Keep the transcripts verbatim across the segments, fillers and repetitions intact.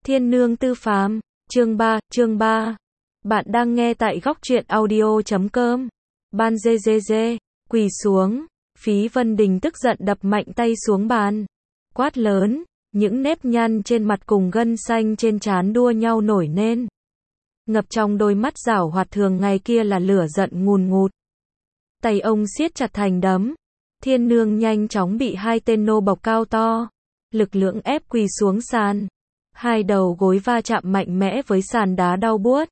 Thiên nương tư phàm, chương ba, chương ba. Bạn đang nghe tại góc truyện audio chấm com. Ban dê dê dê, quỳ xuống, Phí Vân Đình tức giận đập mạnh tay xuống bàn. Quát lớn, những nếp nhăn trên mặt cùng gân xanh trên trán đua nhau nổi lên. Ngập trong đôi mắt giảo hoạt thường ngày kia là lửa giận ngùn ngụt. Tay ông siết chặt thành đấm. Thiên nương nhanh chóng bị hai tên nô bộc cao to, lực lưỡng ép quỳ xuống sàn. Hai đầu gối va chạm mạnh mẽ với sàn đá đau buốt.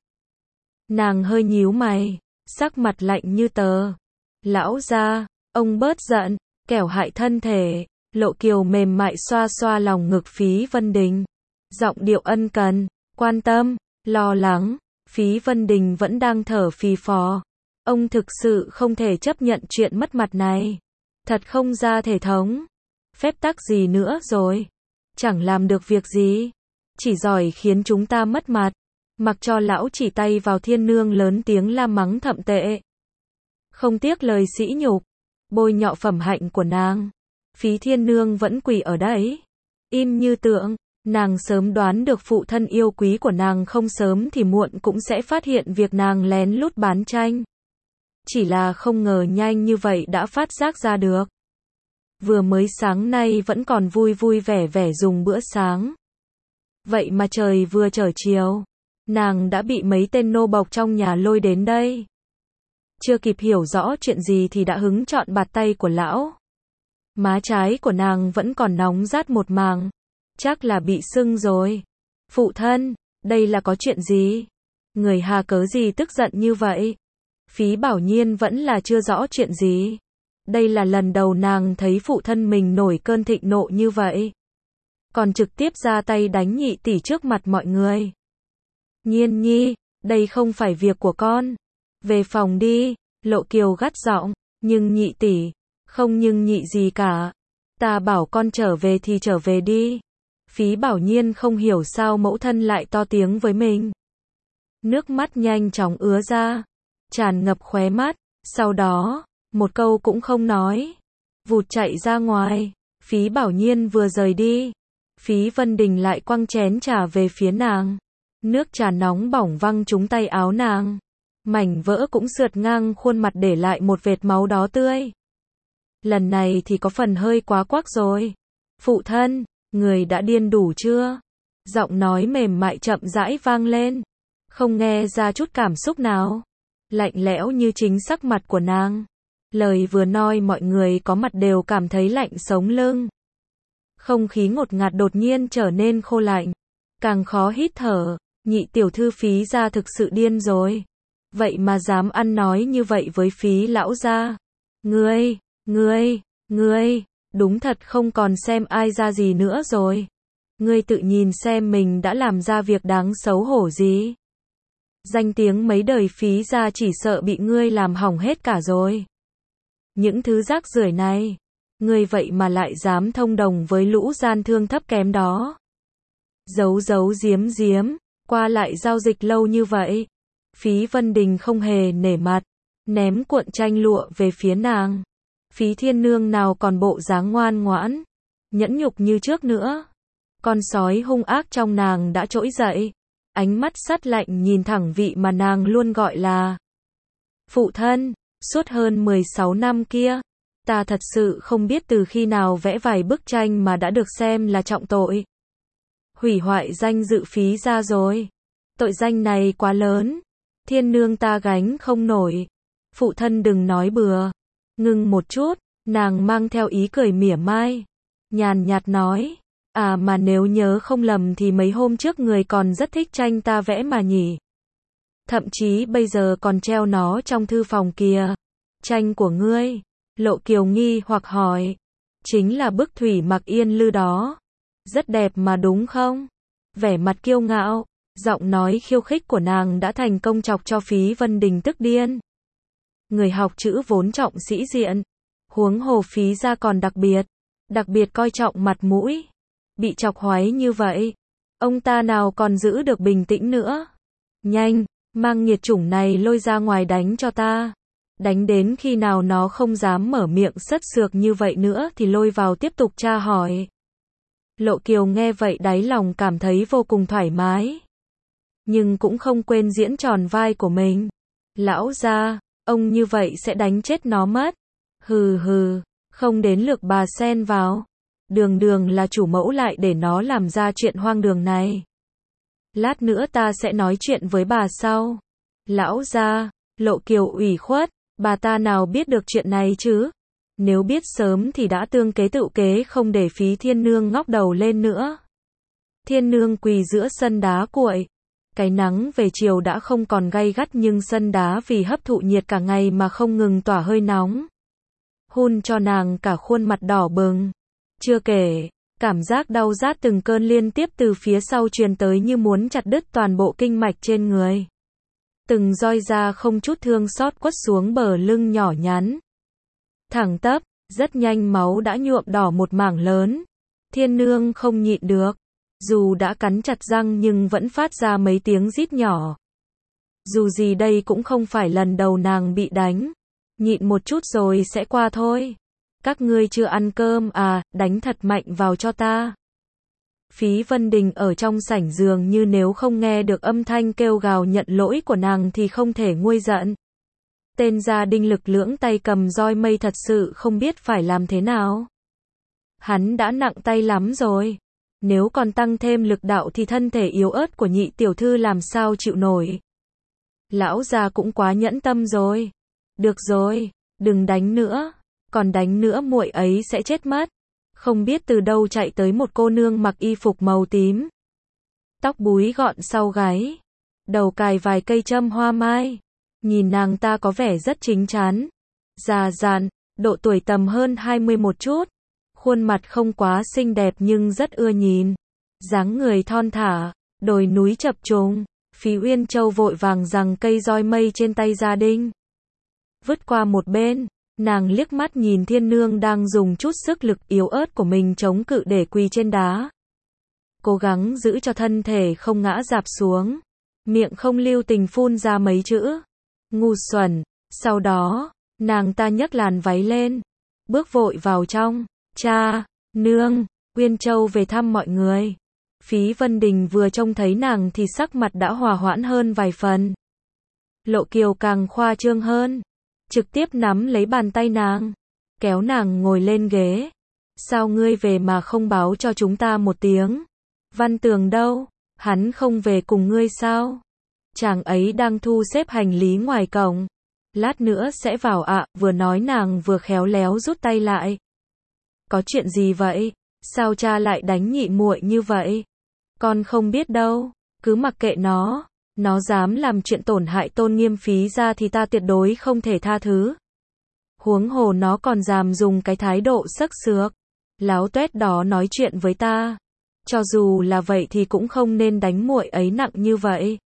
Nàng hơi nhíu mày, sắc mặt lạnh như tờ. Lão gia, ông bớt giận, kẻo hại thân thể. Lộ Kiều mềm mại xoa xoa lòng ngực Phí Vân Đình. Giọng điệu ân cần, quan tâm, lo lắng. Phí Vân Đình vẫn đang thở phì phò. Ông thực sự không thể chấp nhận chuyện mất mặt này. Thật không ra thể thống. Phép tắc gì nữa rồi? Chẳng làm được việc gì. Chỉ giỏi khiến chúng ta mất mặt. Mặc cho lão chỉ tay vào thiên nương lớn tiếng la mắng thậm tệ. Không tiếc lời sỉ nhục, bôi nhọ phẩm hạnh của nàng. Phí thiên nương vẫn quỳ ở đấy, im như tượng. Nàng sớm đoán được phụ thân yêu quý của nàng không sớm thì muộn cũng sẽ phát hiện việc nàng lén lút bán tranh. Chỉ là không ngờ nhanh như vậy đã phát giác ra được. Vừa mới sáng nay vẫn còn vui vui vẻ vẻ dùng bữa sáng. Vậy mà trời vừa trở chiều, nàng đã bị mấy tên nô bộc trong nhà lôi đến đây. Chưa kịp hiểu rõ chuyện gì thì đã hứng chọn bạt tay của lão. Má trái của nàng vẫn còn nóng rát một màng. Chắc là bị sưng rồi. Phụ thân, đây là có chuyện gì? Người hà cớ gì tức giận như vậy? Phí Bảo Nhiên vẫn là chưa rõ chuyện gì. Đây là lần đầu nàng thấy phụ thân mình nổi cơn thịnh nộ như vậy. Còn trực tiếp ra tay đánh nhị tỷ trước mặt mọi người. Nhiên nhi, đây không phải việc của con. Về phòng đi, Lộ Kiều gắt giọng. Nhưng nhị tỷ, không nhưng nhị gì cả. Ta bảo con trở về thì trở về đi. Phí Bảo Nhiên không hiểu sao mẫu thân lại to tiếng với mình. Nước mắt nhanh chóng ứa ra, tràn ngập khóe mắt. Sau đó, một câu cũng không nói, vụt chạy ra ngoài. Phí Bảo Nhiên vừa rời đi, Phí Vân Đình lại quăng chén trà về phía nàng. Nước trà nóng bỏng văng trúng tay áo nàng. Mảnh vỡ cũng sượt ngang khuôn mặt để lại một vệt máu đỏ tươi. Lần này thì có phần hơi quá quắc rồi. Phụ thân, người đã điên đủ chưa? Giọng nói mềm mại chậm rãi vang lên. Không nghe ra chút cảm xúc nào. Lạnh lẽo như chính sắc mặt của nàng. Lời vừa nói mọi người có mặt đều cảm thấy lạnh sống lưng. Không khí ngột ngạt đột nhiên trở nên khô lạnh. Càng khó hít thở. Nhị tiểu thư Phí gia thực sự điên rồi. Vậy mà dám ăn nói như vậy với Phí lão gia. Ngươi, ngươi, ngươi, đúng thật không còn xem ai ra gì nữa rồi. Ngươi tự nhìn xem mình đã làm ra việc đáng xấu hổ gì. Danh tiếng mấy đời Phí gia chỉ sợ bị ngươi làm hỏng hết cả rồi. Những thứ rác rưởi này, ngươi vậy mà lại dám thông đồng với lũ gian thương thấp kém đó. Giấu giấu giếm giếm, qua lại giao dịch lâu như vậy. Phí Vân Đình không hề nể mặt, ném cuộn tranh lụa về phía nàng. Phí thiên nương nào còn bộ dáng ngoan ngoãn, nhẫn nhục như trước nữa. Con sói hung ác trong nàng đã trỗi dậy, ánh mắt sắt lạnh nhìn thẳng vị mà nàng luôn gọi là phụ thân. Suốt hơn mười sáu năm kia, ta thật sự không biết từ khi nào vẽ vài bức tranh mà đã được xem là trọng tội. Hủy hoại danh dự Phí gia rồi. Tội danh này quá lớn, thiên nương ta gánh không nổi. Phụ thân đừng nói bừa. Ngưng một chút, nàng mang theo ý cười mỉa mai. Nhàn nhạt nói, à mà nếu nhớ không lầm thì mấy hôm trước người còn rất thích tranh ta vẽ mà nhỉ. Thậm chí bây giờ còn treo nó trong thư phòng kìa. Tranh của ngươi? Lộ Kiều nghi hoặc hỏi. Chính là bức Thủy Mặc Yên Lư đó. Rất đẹp mà đúng không? Vẻ mặt kiêu ngạo, giọng nói khiêu khích của nàng đã thành công chọc cho Phí Vân Đình tức điên. Người học chữ vốn trọng sĩ diện, huống hồ Phí gia còn đặc biệt, đặc biệt coi trọng mặt mũi. Bị chọc hoái như vậy, ông ta nào còn giữ được bình tĩnh nữa. Nhanh, mang nghiệt chủng này lôi ra ngoài đánh cho ta. Đánh đến khi nào nó không dám mở miệng sất sược như vậy nữa thì lôi vào tiếp tục tra hỏi. Lộ Kiều nghe vậy đáy lòng cảm thấy vô cùng thoải mái. Nhưng cũng không quên diễn tròn vai của mình. Lão gia, ông như vậy sẽ đánh chết nó mất. Hừ hừ, không đến lượt bà xen vào. Đường đường là chủ mẫu lại để nó làm ra chuyện hoang đường này. Lát nữa ta sẽ nói chuyện với bà sau. Lão gia, Lộ Kiều ủy khuất, bà ta nào biết được chuyện này chứ? Nếu biết sớm thì đã tương kế tự kế không để Phí Thiên Nương ngóc đầu lên nữa. Thiên Nương quỳ giữa sân đá cuội. Cái nắng về chiều đã không còn gay gắt nhưng sân đá vì hấp thụ nhiệt cả ngày mà không ngừng tỏa hơi nóng. Hun cho nàng cả khuôn mặt đỏ bừng. Chưa kể, cảm giác đau rát từng cơn liên tiếp từ phía sau truyền tới như muốn chặt đứt toàn bộ kinh mạch trên người. Từng roi da không chút thương xót quất xuống bờ lưng nhỏ nhắn. Thẳng tắp, rất nhanh máu đã nhuộm đỏ một mảng lớn. Thiên Nương không nhịn được. Dù đã cắn chặt răng nhưng vẫn phát ra mấy tiếng rít nhỏ. Dù gì đây cũng không phải lần đầu nàng bị đánh. Nhịn một chút rồi sẽ qua thôi. Các ngươi chưa ăn cơm à, đánh thật mạnh vào cho ta. Phí Vân Đình ở trong sảnh giường như nếu không nghe được âm thanh kêu gào nhận lỗi của nàng thì không thể nguôi giận. Tên gia đinh lực lưỡng tay cầm roi mây thật sự không biết phải làm thế nào. Hắn đã nặng tay lắm rồi. Nếu còn tăng thêm lực đạo thì thân thể yếu ớt của nhị tiểu thư làm sao chịu nổi. Lão già cũng quá nhẫn tâm rồi. Được rồi, đừng đánh nữa. Còn đánh nữa muội ấy sẽ chết mất. Không biết từ đâu chạy tới một cô nương mặc y phục màu tím. Tóc búi gọn sau gáy. Đầu cài vài cây châm hoa mai. Nhìn nàng ta có vẻ rất chính chắn. Già dặn, độ tuổi tầm hơn hai mươi một chút. Khuôn mặt không quá xinh đẹp nhưng rất ưa nhìn. Dáng người thon thả, đồi núi chập trùng. Phí Uyên Châu vội vàng giằng cây roi mây trên tay gia đinh. Vứt qua một bên, nàng liếc mắt nhìn Thiên Nương đang dùng chút sức lực yếu ớt của mình chống cự để quỳ trên đá. Cố gắng giữ cho thân thể không ngã rạp xuống. Miệng không lưu tình phun ra mấy chữ. Ngu xuẩn. Sau đó, nàng ta nhấc làn váy lên. Bước vội vào trong. Cha, nương, Uyên Châu về thăm mọi người. Phí Vân Đình vừa trông thấy nàng thì sắc mặt đã hòa hoãn hơn vài phần. Lộ Kiều càng khoa trương hơn. Trực tiếp nắm lấy bàn tay nàng. Kéo nàng ngồi lên ghế. Sao ngươi về mà không báo cho chúng ta một tiếng? Văn Tường đâu? Hắn không về cùng ngươi sao? Chàng ấy đang thu xếp hành lý ngoài cổng. Lát nữa sẽ vào ạ, vừa nói nàng vừa khéo léo rút tay lại. Có chuyện gì vậy? Sao cha lại đánh nhị muội như vậy? Con không biết đâu, cứ mặc kệ nó. Nó dám làm chuyện tổn hại tôn nghiêm Phí gia thì ta tuyệt đối không thể tha thứ. Huống hồ nó còn dám dùng cái thái độ sắc sược, láo tuét đó nói chuyện với ta. Cho dù là vậy thì cũng không nên đánh muội ấy nặng như vậy.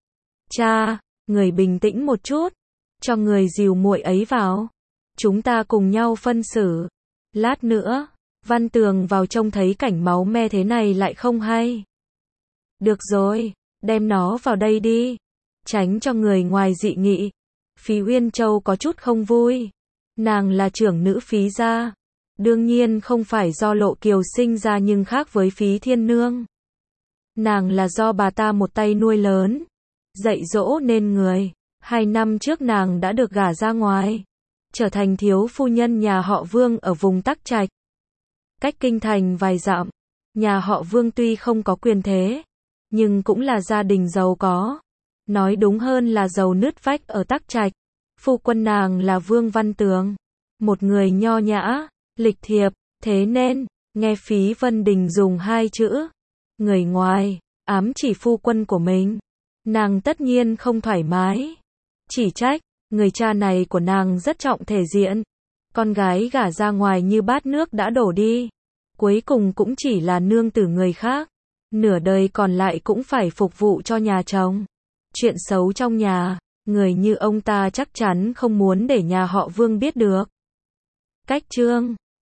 Cha, người bình tĩnh một chút, cho người dìu muội ấy vào. Chúng ta cùng nhau phân xử. Lát nữa, Văn Tường vào trông thấy cảnh máu me thế này lại không hay. Được rồi, đem nó vào đây đi. Tránh cho người ngoài dị nghị. Phí Uyên Châu có chút không vui. Nàng là trưởng nữ Phí gia. Đương nhiên không phải do Lộ Kiều sinh ra nhưng khác với Phí Thiên Nương. Nàng là do bà ta một tay nuôi lớn. Dạy dỗ nên người. Hai năm trước nàng đã được gả ra ngoài. Trở thành thiếu phu nhân nhà họ Vương ở vùng Tắc Trạch. Cách kinh thành vài dặm. Nhà họ Vương tuy không có quyền thế, nhưng cũng là gia đình giàu có. Nói đúng hơn là giàu nứt vách ở Tắc Trạch. Phu quân nàng là Vương Văn Tường. Một người nho nhã, lịch thiệp, thế nên, nghe Phí Vân Đình dùng hai chữ người ngoài, ám chỉ phu quân của mình. Nàng tất nhiên không thoải mái. Chỉ trách, người cha này của nàng rất trọng thể diện. Con gái gả ra ngoài như bát nước đã đổ đi. Cuối cùng cũng chỉ là nương tử người khác. Nửa đời còn lại cũng phải phục vụ cho nhà chồng. Chuyện xấu trong nhà, người như ông ta chắc chắn không muốn để nhà họ Vương biết được. Cách chương